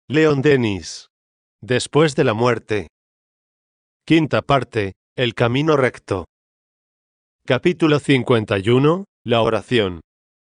Leon Denis. Después de la muerte. Quinta parte, el camino recto. Capítulo 51, la oración.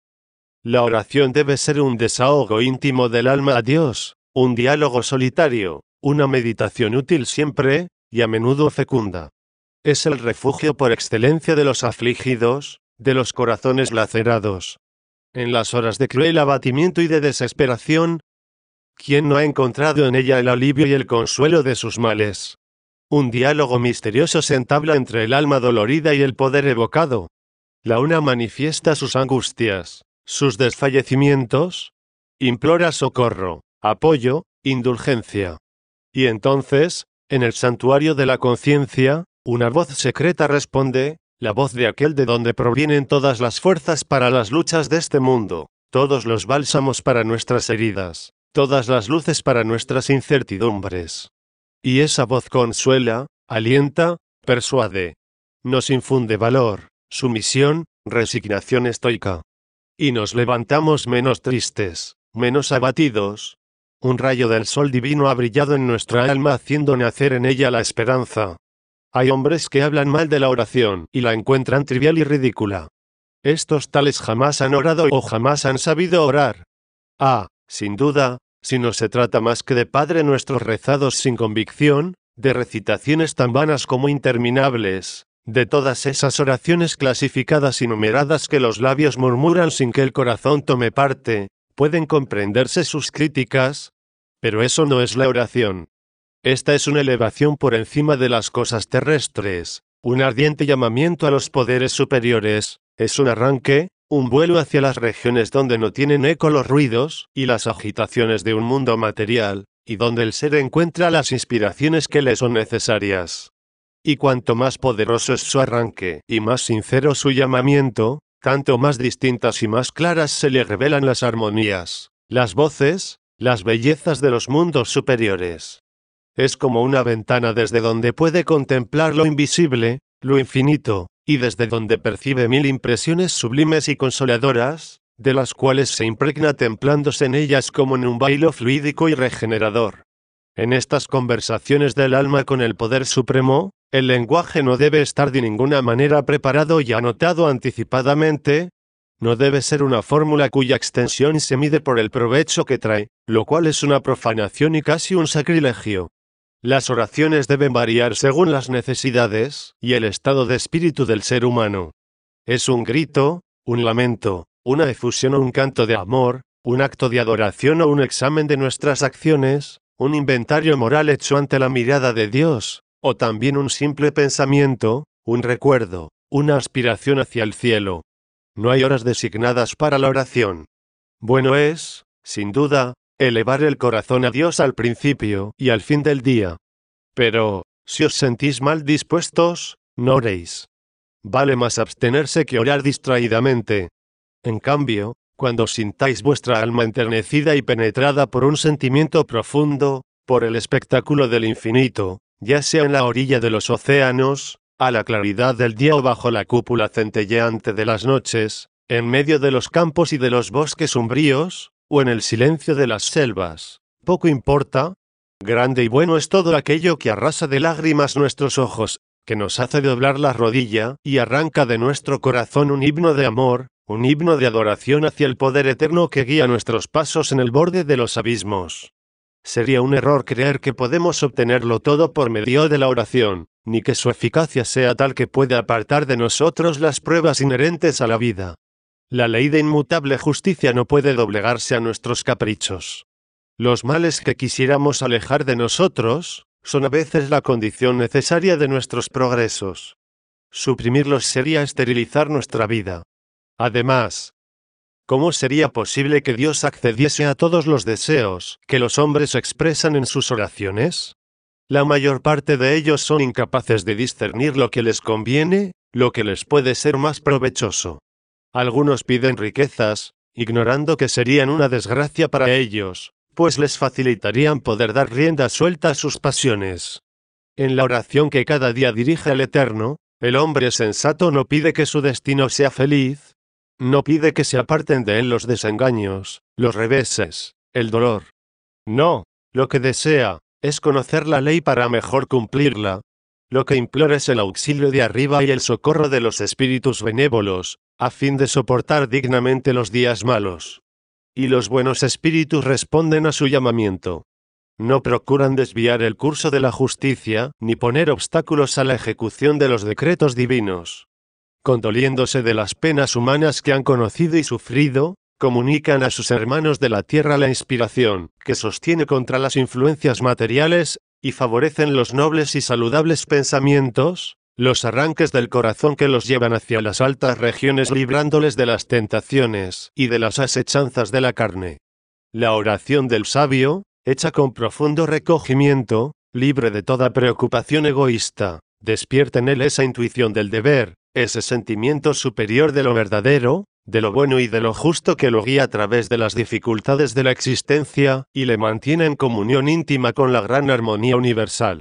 La oración debe ser un desahogo íntimo del alma a Dios, un diálogo solitario, una meditación útil siempre, y a menudo fecunda. Es el refugio por excelencia de los afligidos, de los corazones lacerados. En las horas de cruel abatimiento y de desesperación, ¿quién no ha encontrado en ella el alivio y el consuelo de sus males? Un diálogo misterioso se entabla entre el alma dolorida y el poder evocado. La una manifiesta sus angustias, sus desfallecimientos, implora socorro, apoyo, indulgencia. Y entonces, en el santuario de la conciencia, una voz secreta responde, la voz de aquel de donde provienen todas las fuerzas para las luchas de este mundo, todos los bálsamos para nuestras heridas, todas las luces para nuestras incertidumbres. Y esa voz consuela, alienta, persuade. Nos infunde valor, sumisión, resignación estoica. Y nos levantamos menos tristes, menos abatidos. Un rayo del sol divino ha brillado en nuestra alma haciendo nacer en ella la esperanza. Hay hombres que hablan mal de la oración y la encuentran trivial y ridícula. Estos tales jamás han orado o jamás han sabido orar. Sin duda, si no se trata más que de Padre Nuestros rezados sin convicción, de recitaciones tan vanas como interminables, de todas esas oraciones clasificadas y numeradas que los labios murmuran sin que el corazón tome parte, pueden comprenderse sus críticas, pero eso no es la oración. Esta es una elevación por encima de las cosas terrestres, un ardiente llamamiento a los poderes superiores, es un arranque, un vuelo hacia las regiones donde no tienen eco los ruidos y las agitaciones de un mundo material, y donde el ser encuentra las inspiraciones que le son necesarias. Y cuanto más poderoso es su arranque y más sincero su llamamiento, tanto más distintas y más claras se le revelan las armonías, las voces, las bellezas de los mundos superiores. Es como una ventana desde donde puede contemplar lo invisible, lo infinito, y desde donde percibe mil impresiones sublimes y consoladoras, de las cuales se impregna templándose en ellas como en un bailo fluídico y regenerador. En estas conversaciones del alma con el Poder Supremo, el lenguaje no debe estar de ninguna manera preparado y anotado anticipadamente, no debe ser una fórmula cuya extensión se mide por el provecho que trae, lo cual es una profanación y casi un sacrilegio. Las oraciones deben variar según las necesidades y el estado de espíritu del ser humano. Es un grito, un lamento, una efusión o un canto de amor, un acto de adoración o un examen de nuestras acciones, un inventario moral hecho ante la mirada de Dios, o también un simple pensamiento, un recuerdo, una aspiración hacia el cielo. No hay horas designadas para la oración. Bueno es, sin duda, elevar el corazón a Dios al principio y al fin del día. Pero, si os sentís mal dispuestos, no oréis. Vale más abstenerse que orar distraídamente. En cambio, cuando sintáis vuestra alma enternecida y penetrada por un sentimiento profundo, por el espectáculo del infinito, ya sea en la orilla de los océanos, a la claridad del día o bajo la cúpula centelleante de las noches, en medio de los campos y de los bosques umbríos, o en el silencio de las selvas, poco importa. Grande y bueno es todo aquello que arrasa de lágrimas nuestros ojos, que nos hace doblar la rodilla y arranca de nuestro corazón un himno de amor, un himno de adoración hacia el poder eterno que guía nuestros pasos en el borde de los abismos. Sería un error creer que podemos obtenerlo todo por medio de la oración, ni que su eficacia sea tal que pueda apartar de nosotros las pruebas inherentes a la vida. La ley de inmutable justicia no puede doblegarse a nuestros caprichos. Los males que quisiéramos alejar de nosotros, son a veces la condición necesaria de nuestros progresos. Suprimirlos sería esterilizar nuestra vida. Además, ¿cómo sería posible que Dios accediese a todos los deseos que los hombres expresan en sus oraciones? La mayor parte de ellos son incapaces de discernir lo que les conviene, lo que les puede ser más provechoso. Algunos piden riquezas, ignorando que serían una desgracia para ellos, pues les facilitarían poder dar rienda suelta a sus pasiones. En la oración que cada día dirige al Eterno, el hombre sensato no pide que su destino sea feliz, no pide que se aparten de él los desengaños, los reveses, el dolor. No, Lo que desea es conocer la ley para mejor cumplirla. Lo que implora es el auxilio de arriba y el socorro de los espíritus benévolos, a fin de soportar dignamente los días malos. Y los buenos espíritus responden a su llamamiento. No procuran desviar el curso de la justicia, ni poner obstáculos a la ejecución de los decretos divinos. Condoliéndose de las penas humanas que han conocido y sufrido, comunican a sus hermanos de la tierra la inspiración que sostiene contra las influencias materiales, y favorecen los nobles y saludables pensamientos, los arranques del corazón que los llevan hacia las altas regiones librándoles de las tentaciones y de las asechanzas de la carne. La oración del sabio, hecha con profundo recogimiento, libre de toda preocupación egoísta, despierta en él esa intuición del deber, ese sentimiento superior de lo verdadero, de lo bueno y de lo justo que lo guía a través de las dificultades de la existencia, y le mantiene en comunión íntima con la gran armonía universal.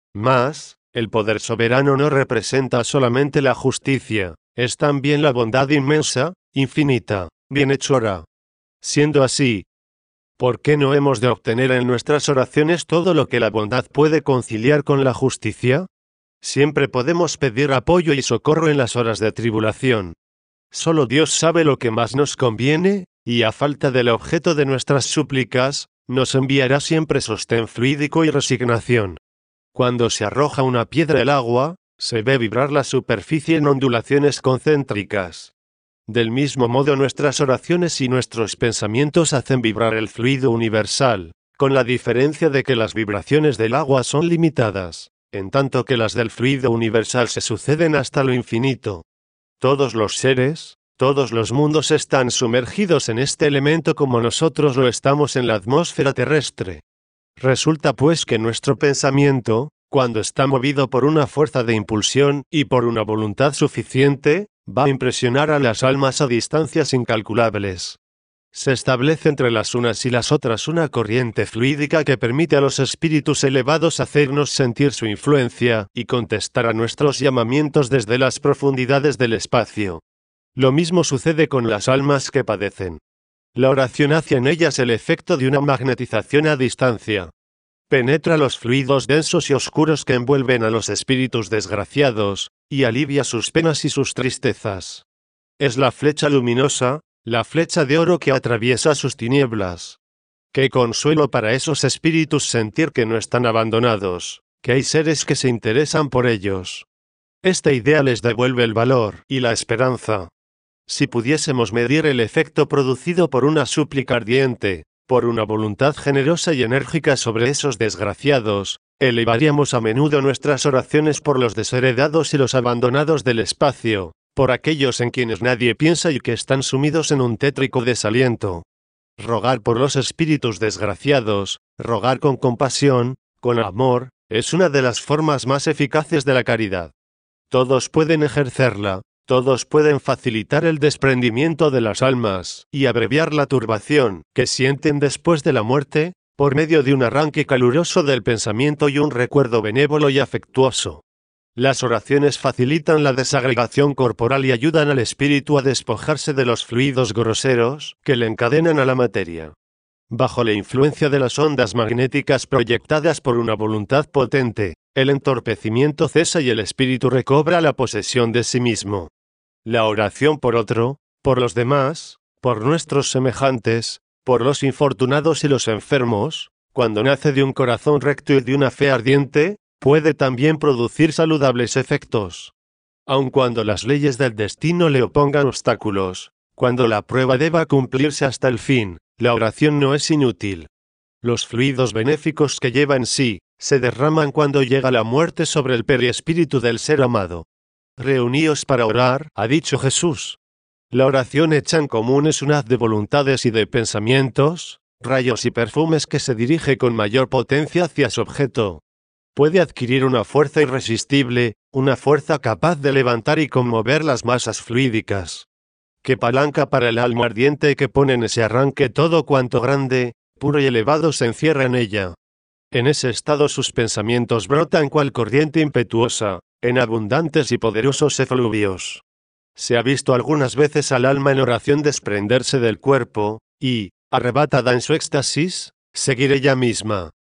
Mas, el poder soberano no representa solamente la justicia, es también la bondad inmensa, infinita, bienhechora. Siendo así, ¿por qué no hemos de obtener en nuestras oraciones todo lo que la bondad puede conciliar con la justicia? Siempre podemos pedir apoyo y socorro en las horas de tribulación. Solo Dios sabe lo que más nos conviene, y a falta del objeto de nuestras súplicas, nos enviará siempre sostén fluídico y resignación. Cuando se arroja una piedra al agua, se ve vibrar la superficie en ondulaciones concéntricas. Del mismo modo nuestras oraciones y nuestros pensamientos hacen vibrar el fluido universal, con la diferencia de que las vibraciones del agua son limitadas, en tanto que las del fluido universal se suceden hasta lo infinito. Todos los seres, todos los mundos están sumergidos en este elemento como nosotros lo estamos en la atmósfera terrestre. Resulta pues que nuestro pensamiento, cuando está movido por una fuerza de impulsión y por una voluntad suficiente, va a impresionar a las almas a distancias incalculables. Se establece entre las unas y las otras una corriente fluídica que permite a los espíritus elevados hacernos sentir su influencia y contestar a nuestros llamamientos desde las profundidades del espacio. Lo mismo sucede con las almas que padecen. La oración hace en ellas el efecto de una magnetización a distancia. Penetra los fluidos densos y oscuros que envuelven a los espíritus desgraciados, y alivia sus penas y sus tristezas. Es la flecha luminosa, la flecha de oro que atraviesa sus tinieblas. Qué consuelo para esos espíritus sentir que no están abandonados, que hay seres que se interesan por ellos. Esta idea les devuelve el valor y la esperanza. Si pudiésemos medir el efecto producido por una súplica ardiente, por una voluntad generosa y enérgica sobre esos desgraciados, elevaríamos a menudo nuestras oraciones por los desheredados y los abandonados del espacio, por aquellos en quienes nadie piensa y que están sumidos en un tétrico desaliento. Rogar por los espíritus desgraciados, rogar con compasión, con amor, es una de las formas más eficaces de la caridad. Todos pueden ejercerla, todos pueden facilitar el desprendimiento de las almas y abreviar la turbación que sienten después de la muerte, por medio de un arranque caluroso del pensamiento y un recuerdo benévolo y afectuoso. Las oraciones facilitan la desagregación corporal y ayudan al espíritu a despojarse de los fluidos groseros que le encadenan a la materia. Bajo la influencia de las ondas magnéticas proyectadas por una voluntad potente, el entorpecimiento cesa y el espíritu recobra la posesión de sí mismo. La oración por otro, por los demás, por nuestros semejantes, por los infortunados y los enfermos, cuando nace de un corazón recto y de una fe ardiente, puede también producir saludables efectos. Aun cuando las leyes del destino le opongan obstáculos, cuando la prueba deba cumplirse hasta el fin, la oración no es inútil. Los fluidos benéficos que lleva en sí, se derraman cuando llega la muerte sobre el perispíritu del ser amado. Reuníos para orar, ha dicho Jesús. La oración hecha en común es un haz de voluntades y de pensamientos, rayos y perfumes que se dirige con mayor potencia hacia su objeto. Puede adquirir una fuerza irresistible, una fuerza capaz de levantar y conmover las masas fluídicas. Qué palanca para el alma ardiente que pone en ese arranque todo cuanto grande, puro y elevado se encierra en ella. En ese estado sus pensamientos brotan cual corriente impetuosa, en abundantes y poderosos efluvios. Se ha visto algunas veces al alma en oración desprenderse del cuerpo, y, arrebatada en su éxtasis, seguir ella misma,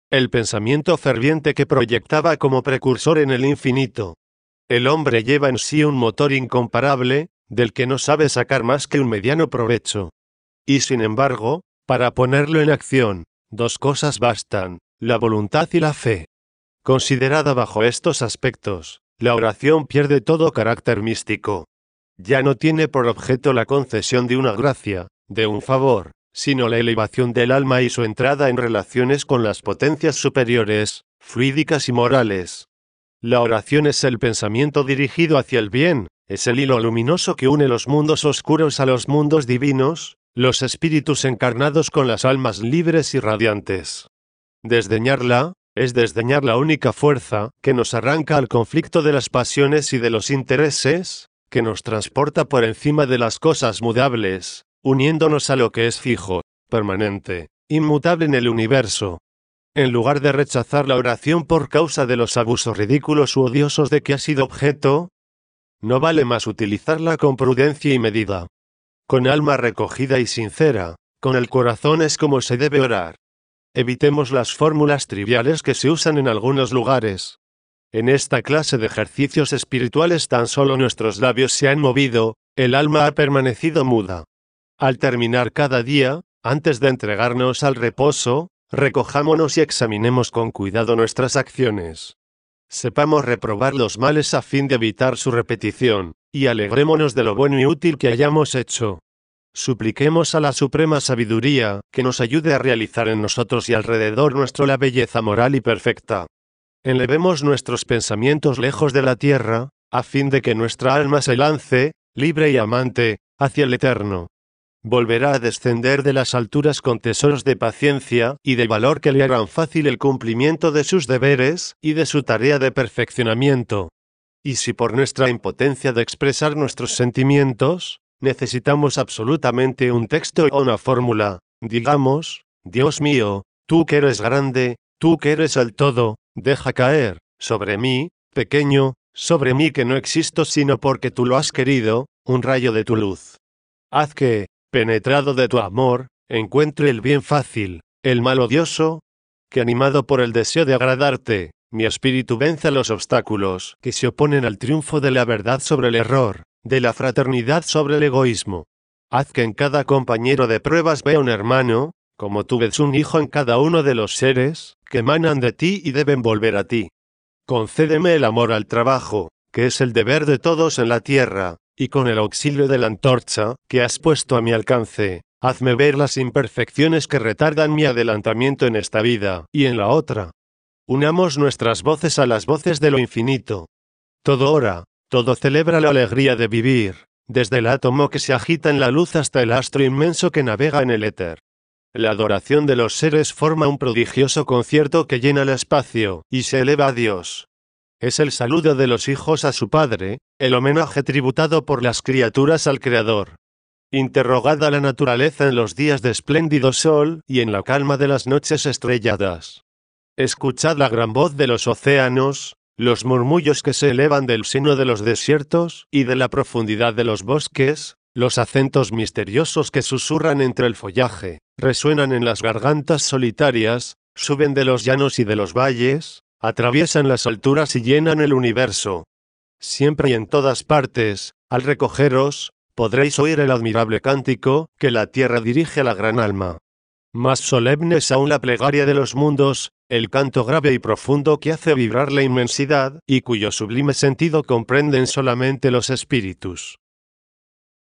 el pensamiento ferviente que proyectaba como precursor en el infinito. El hombre lleva en sí un motor incomparable, del que no sabe sacar más que un mediano provecho. Y sin embargo, para ponerlo en acción, dos cosas bastan, la voluntad y la fe. Considerada bajo estos aspectos, la oración pierde todo carácter místico. Ya no tiene por objeto la concesión de una gracia, de un favor, sino la elevación del alma y su entrada en relaciones con las potencias superiores, fluídicas y morales. La oración es el pensamiento dirigido hacia el bien, es el hilo luminoso que une los mundos oscuros a los mundos divinos, los espíritus encarnados con las almas libres y radiantes. Desdeñarla, es desdeñar la única fuerza que nos arranca al conflicto de las pasiones y de los intereses, que nos transporta por encima de las cosas mudables, uniéndonos a lo que es fijo, permanente, inmutable en el universo. En lugar de rechazar la oración por causa de los abusos ridículos u odiosos de que ha sido objeto, no vale más utilizarla con prudencia y medida. Con alma recogida y sincera, con el corazón es como se debe orar. Evitemos las fórmulas triviales que se usan en algunos lugares. En esta clase de ejercicios espirituales tan solo nuestros labios se han movido, el alma ha permanecido muda. Al terminar cada día, antes de entregarnos al reposo, recojámonos y examinemos con cuidado nuestras acciones. Sepamos reprobar los males a fin de evitar su repetición, y alegrémonos de lo bueno y útil que hayamos hecho. Supliquemos a la suprema sabiduría, que nos ayude a realizar en nosotros y alrededor nuestro la belleza moral y perfecta. Elevemos nuestros pensamientos lejos de la tierra, a fin de que nuestra alma se lance, libre y amante, hacia el eterno. Volverá a descender de las alturas con tesoros de paciencia y de valor que le harán fácil el cumplimiento de sus deberes y de su tarea de perfeccionamiento. Y si por nuestra impotencia de expresar nuestros sentimientos, necesitamos absolutamente un texto o una fórmula, digamos, Dios mío, tú que eres grande, tú que eres el todo, deja caer, sobre mí, pequeño, sobre mí que no existo sino porque tú lo has querido, un rayo de tu luz. Haz que, penetrado de tu amor, encuentre el bien fácil, el mal odioso, que animado por el deseo de agradarte, mi espíritu venza los obstáculos que se oponen al triunfo de la verdad sobre el error, de la fraternidad sobre el egoísmo. Haz que en cada compañero de pruebas vea un hermano, como tú ves un hijo en cada uno de los seres, que emanan de ti y deben volver a ti. Concédeme el amor al trabajo, que es el deber de todos en la tierra, y con el auxilio de la antorcha, que has puesto a mi alcance, hazme ver las imperfecciones que retardan mi adelantamiento en esta vida y en la otra. Unamos nuestras voces a las voces de lo infinito. Todo ora, todo celebra la alegría de vivir, desde el átomo que se agita en la luz hasta el astro inmenso que navega en el éter. La adoración de los seres forma un prodigioso concierto que llena el espacio y se eleva a Dios. Es el saludo de los hijos a su Padre, el homenaje tributado por las criaturas al Creador. Interrogad a la naturaleza en los días de espléndido sol y en la calma de las noches estrelladas. Escuchad la gran voz de los océanos, los murmullos que se elevan del seno de los desiertos y de la profundidad de los bosques, los acentos misteriosos que susurran entre el follaje, resuenan en las gargantas solitarias, suben de los llanos y de los valles, atraviesan las alturas y llenan el universo. Siempre y en todas partes, al recogeros, podréis oír el admirable cántico que la tierra dirige a la gran alma. Más solemne es aún la plegaria de los mundos, el canto grave y profundo que hace vibrar la inmensidad y cuyo sublime sentido comprenden solamente los espíritus.